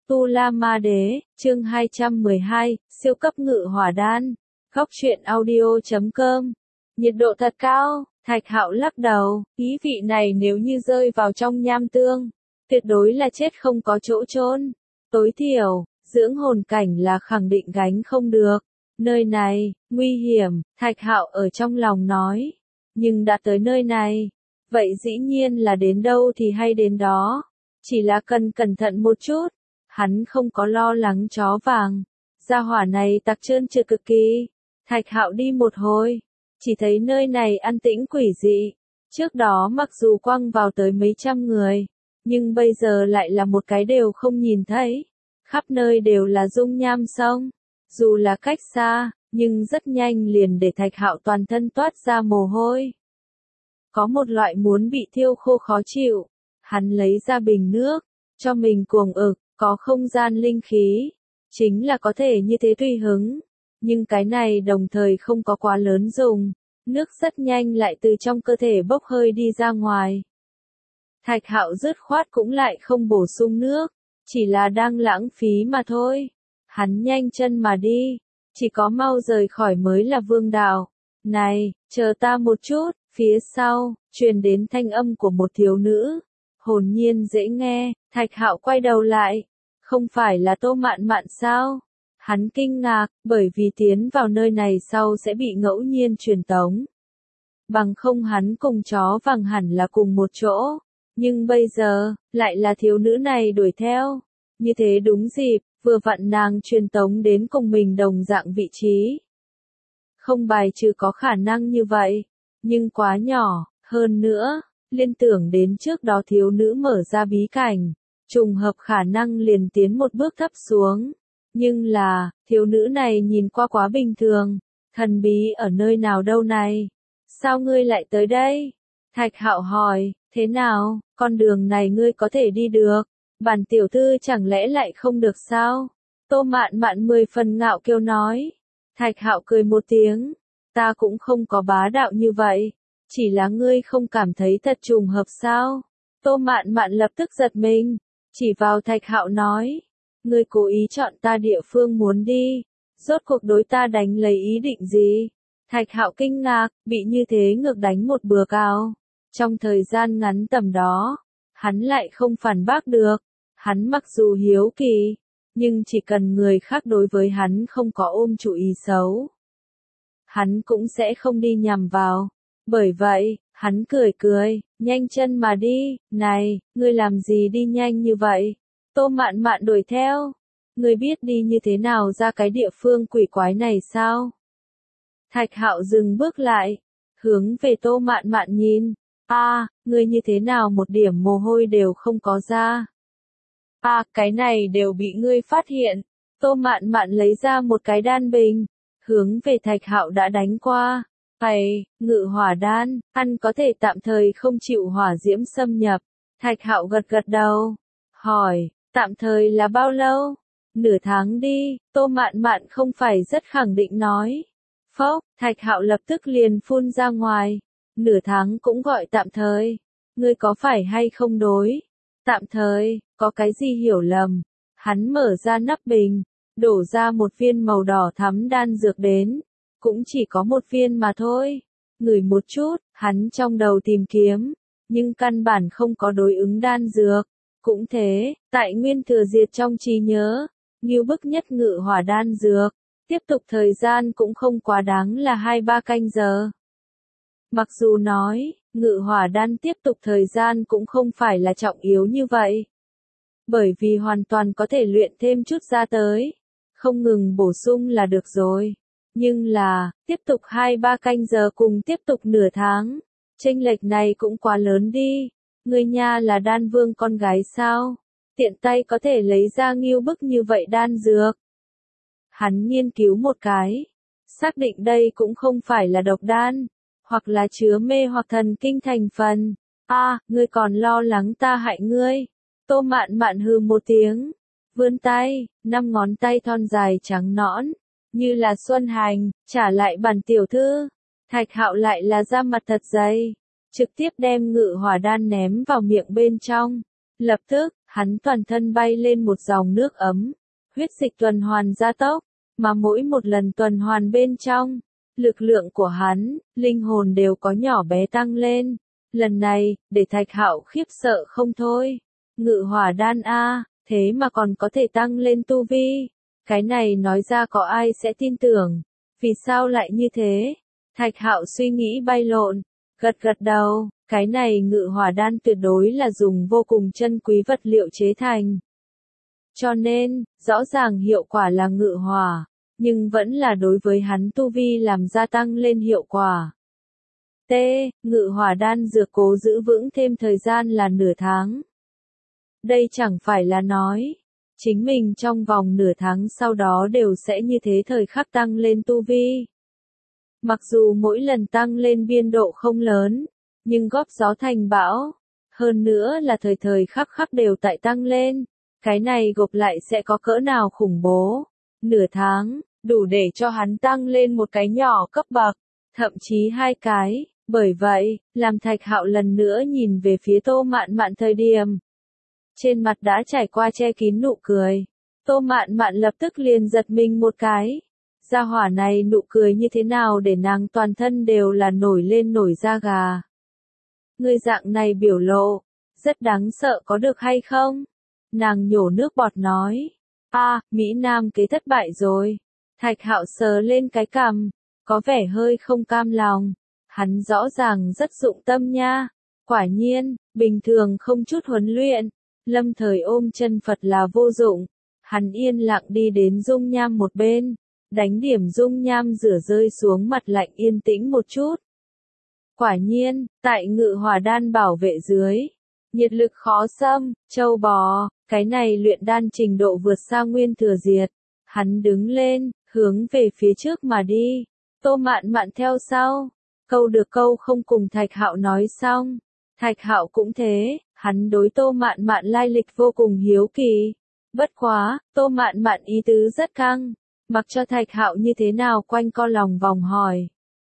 Tu La Ma Đế, chương 212, siêu cấp ngự hỏa đan. Góc truyện audio.com. Nhiệt độ thật cao, Thạch Hạo lắc đầu, ý vị này nếu như rơi vào trong nham tương, tuyệt đối là chết không có chỗ chôn. Tối thiểu, dưỡng hồn cảnh là khẳng định gánh không được. Nơi này, nguy hiểm, Thạch Hạo ở trong lòng nói. Nhưng đã tới nơi này, vậy dĩ nhiên là đến đâu thì hay đến đó. Chỉ là cần cẩn thận một chút. Hắn không có lo lắng chó vàng. Gia hỏa này tặc trơn trượt cực kỳ. Thạch Hạo đi một hồi, chỉ thấy nơi này an tĩnh quỷ dị. Trước đó mặc dù quăng vào tới mấy trăm người, nhưng bây giờ lại là một cái đều không nhìn thấy. Khắp nơi đều là dung nham sông. Dù là cách xa, nhưng rất nhanh liền để Thạch Hạo toàn thân toát ra mồ hôi. Có một loại muốn bị thiêu khô khó chịu. Hắn lấy ra bình nước, cho mình cuồng ực, có không gian linh khí. Chính là có thể như thế tùy hứng. Nhưng cái này đồng thời không có quá lớn dùng. Nước rất nhanh lại từ trong cơ thể bốc hơi đi ra ngoài. Thạch Hạo dứt khoát cũng lại không bổ sung nước. Chỉ là đang lãng phí mà thôi. Hắn nhanh chân mà đi. Chỉ có mau rời khỏi mới là vương đạo. Này, chờ ta một chút. Phía sau, truyền đến thanh âm của một thiếu nữ. Hồn nhiên dễ nghe. Thạch Hạo quay đầu lại. Không phải là Tô Mạn Mạn sao? Hắn kinh ngạc, bởi vì tiến vào nơi này sau sẽ bị ngẫu nhiên truyền tống. Bằng không hắn cùng chó vàng hẳn là cùng một chỗ. Nhưng bây giờ, lại là thiếu nữ này đuổi theo. Như thế đúng dịp, vừa vặn nàng truyền tống đến cùng mình đồng dạng vị trí. Không bài trừ có khả năng như vậy, nhưng quá nhỏ, hơn nữa, liên tưởng đến trước đó thiếu nữ mở ra bí cảnh. Trùng hợp khả năng liền tiến một bước thấp xuống. Nhưng là, thiếu nữ này nhìn qua quá bình thường. Thần bí ở nơi nào đâu này? Sao ngươi lại tới đây? Thạch Hạo hỏi, thế nào, con đường này ngươi có thể đi được? Bản tiểu thư chẳng lẽ lại không được sao? Tô Mạn Mạn 10 phần ngạo kiêu nói. Thạch Hạo cười một tiếng. Ta cũng không có bá đạo như vậy. Chỉ là ngươi không cảm thấy thật trùng hợp sao? Tô Mạn Mạn lập tức giật mình. Chỉ vào Thạch Hạo nói. Ngươi cố ý chọn ta địa phương muốn đi. Rốt cuộc đối ta đánh lấy ý định gì? Thạch Hạo kinh ngạc, bị như thế ngược đánh một bừa cao. Trong thời gian ngắn tầm đó, hắn lại không phản bác được. Hắn mặc dù hiếu kỳ, nhưng chỉ cần người khác đối với hắn không có ôm chủ ý xấu, hắn cũng sẽ không đi nhằm vào. Bởi vậy, hắn cười cười, nhanh chân mà đi. Này, ngươi làm gì đi nhanh như vậy? Tô Mạn Mạn đuổi theo. Ngươi biết đi như thế nào ra cái địa phương quỷ quái này sao? Thạch Hạo dừng bước lại, hướng về Tô Mạn Mạn nhìn. Ngươi như thế nào một điểm mồ hôi đều không có ra? Cái này đều bị ngươi phát hiện. Tô Mạn Mạn lấy ra một cái đan bình, hướng về Thạch Hạo đã đánh qua. Ngự hỏa đan, ăn có thể tạm thời không chịu hỏa diễm xâm nhập. Thạch Hạo gật gật đầu, hỏi, tạm thời là bao lâu? Nửa tháng đi. Tô Mạn Mạn không phải rất khẳng định nói. Phốc, Thạch Hạo lập tức liền phun ra ngoài. Nửa tháng cũng gọi tạm thời. Ngươi có phải hay không đối? Tạm thời, có cái gì hiểu lầm? Hắn mở ra nắp bình, đổ ra một viên màu đỏ thắm đan dược đến. Cũng chỉ có một viên mà thôi. Ngửi một chút, hắn trong đầu tìm kiếm, nhưng căn bản không có đối ứng đan dược. Cũng thế, tại nguyên thừa diệt trong trí nhớ, nghiêu bức nhất ngự hỏa đan dược, tiếp tục thời gian cũng không quá đáng là 2-3 canh giờ. Mặc dù nói, ngự hỏa đan tiếp tục thời gian cũng không phải là trọng yếu như vậy. Bởi vì hoàn toàn có thể luyện thêm chút ra tới, không ngừng bổ sung là được rồi. Nhưng là, tiếp tục 2-3 canh giờ cùng tiếp tục nửa tháng, chênh lệch này cũng quá lớn đi. Ngươi nha là đan vương con gái sao? Tiện tay có thể lấy ra nghiêu bức như vậy đan dược. Hắn nghiên cứu một cái, xác định đây cũng không phải là độc đan, hoặc là chứa mê hoặc thần kinh thành phần. Ngươi còn lo lắng ta hại ngươi. Tô Mạn Mạn hừ một tiếng, vươn tay, 5 ngón tay thon dài trắng nõn, như là xuân hành, trả lại bản tiểu thư. Thạch Hạo lại là da mặt thật dày, trực tiếp đem ngự hỏa đan ném vào miệng bên trong. Lập tức, hắn toàn thân bay lên một dòng nước ấm, huyết dịch tuần hoàn gia tốc, mà mỗi một lần tuần hoàn bên trong, lực lượng của hắn, linh hồn đều có nhỏ bé tăng lên. Lần này, để Thạch Hạo khiếp sợ không thôi. Ngự hỏa đan a, thế mà còn có thể tăng lên tu vi. Cái này nói ra có ai sẽ tin tưởng? Vì sao lại như thế? Thạch Hạo suy nghĩ bay lộn, gật gật đầu, cái này ngự hỏa đan tuyệt đối là dùng vô cùng chân quý vật liệu chế thành. Cho nên, rõ ràng hiệu quả là ngự hỏa, nhưng vẫn là đối với hắn tu vi làm gia tăng lên hiệu quả. T. Ngự hỏa đan dược cố giữ vững thêm thời gian là nửa tháng. Đây chẳng phải là nói, chính mình trong vòng nửa tháng sau đó đều sẽ như thế thời khắc tăng lên tu vi. Mặc dù mỗi lần tăng lên biên độ không lớn, nhưng góp gió thành bão, hơn nữa là thời thời khắc khắc đều tại tăng lên, cái này gộp lại sẽ có cỡ nào khủng bố. Nửa tháng, đủ để cho hắn tăng lên một cái nhỏ cấp bậc, thậm chí hai cái, bởi vậy, làm Thạch Hạo lần nữa nhìn về phía Tô Mạn Mạn thời điểm. Trên mặt đã trải qua che kín nụ cười, Tô Mạn Mạn lập tức liền giật mình một cái. Gia hỏa này nụ cười như thế nào để nàng toàn thân đều là nổi lên nổi da gà. Người dạng này biểu lộ, rất đáng sợ có được hay không? Nàng nhổ nước bọt nói. Mỹ Nam kế thất bại rồi. Thạch Hạo sờ lên cái cằm, có vẻ hơi không cam lòng. Hắn rõ ràng rất dụng tâm nha. Quả nhiên, bình thường không chút huấn luyện, lâm thời ôm chân Phật là vô dụng. Hắn yên lặng đi đến dung nham một bên, đánh điểm dung nham rửa rơi xuống mặt lạnh yên tĩnh một chút. Quả nhiên, tại ngự hỏa đan bảo vệ dưới, nhiệt lực khó xâm, châu bò, cái này luyện đan trình độ vượt xa Nguyên Thừa Diệt. Hắn đứng lên, hướng về phía trước mà đi. Tô Mạn Mạn theo sau, câu được câu không cùng Thạch Hạo nói xong. Thạch Hạo cũng thế, hắn đối Tô Mạn Mạn lai lịch vô cùng hiếu kỳ. Bất quá, Tô Mạn Mạn ý tứ rất căng, mặc cho Thạch Hạo như thế nào quanh co lòng vòng hỏi.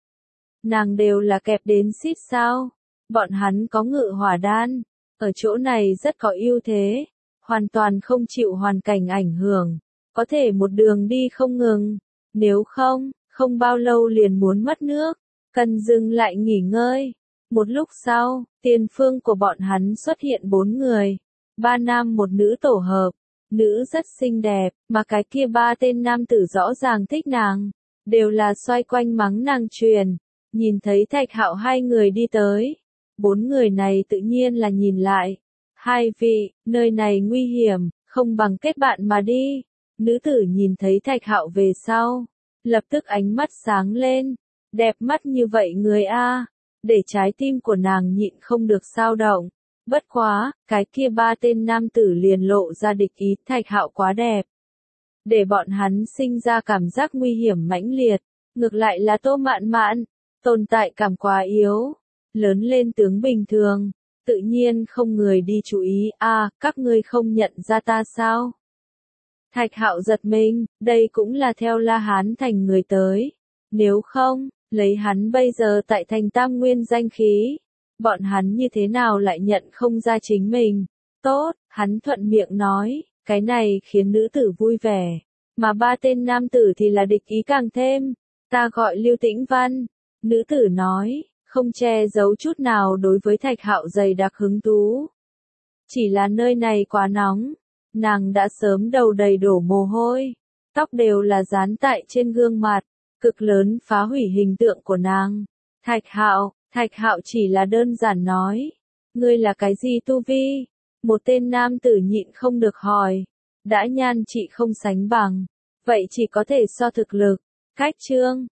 Nàng đều là kẹp đến xít sao? Bọn hắn có ngự hỏa đan, ở chỗ này rất có ưu thế, hoàn toàn không chịu hoàn cảnh ảnh hưởng, có thể một đường đi không ngừng, nếu không, không bao lâu liền muốn mất nước, cần dừng lại nghỉ ngơi. Một lúc sau, tiền phương của bọn hắn xuất hiện 4 người, 3 nam một nữ tổ hợp, nữ rất xinh đẹp, mà cái kia 3 tên nam tử rõ ràng thích nàng, đều là xoay quanh mắng nàng truyền. Nhìn thấy Thạch Hạo hai người đi tới, 4 người này tự nhiên là nhìn lại. Hai vị, nơi này nguy hiểm, không bằng kết bạn mà đi. Nữ tử nhìn thấy Thạch Hạo về sau, lập tức ánh mắt sáng lên. Đẹp mắt như vậy người a, để trái tim của nàng nhịn không được xao động. Bất quá, cái kia 3 tên nam tử liền lộ ra địch ý, Thạch Hạo quá đẹp, để bọn hắn sinh ra cảm giác nguy hiểm mãnh liệt. Ngược lại là Tô Mạn Mạn, tồn tại cảm quá yếu, lớn lên tướng bình thường, tự nhiên không người đi chú ý. Các ngươi không nhận ra ta sao? Thạch Hạo giật mình, đây cũng là theo La Hán Thành người tới. Nếu không, lấy hắn bây giờ tại thành Tam Nguyên danh khí, bọn hắn như thế nào lại nhận không ra chính mình? Tốt, hắn thuận miệng nói, cái này khiến nữ tử vui vẻ, mà 3 tên nam tử thì là địch ý càng thêm. Ta gọi Lưu Tĩnh Văn. Nữ tử nói, không che giấu chút nào đối với Thạch Hạo dày đặc hứng thú. Chỉ là nơi này quá nóng, nàng đã sớm đầu đầy đổ mồ hôi, tóc đều là dán tại trên gương mặt, cực lớn phá hủy hình tượng của nàng. Thạch Hạo chỉ là đơn giản nói, ngươi là cái gì tu vi? Một tên nam tử nhịn không được hỏi, đã nhan trị không sánh bằng, vậy chỉ có thể so thực lực. Cách chương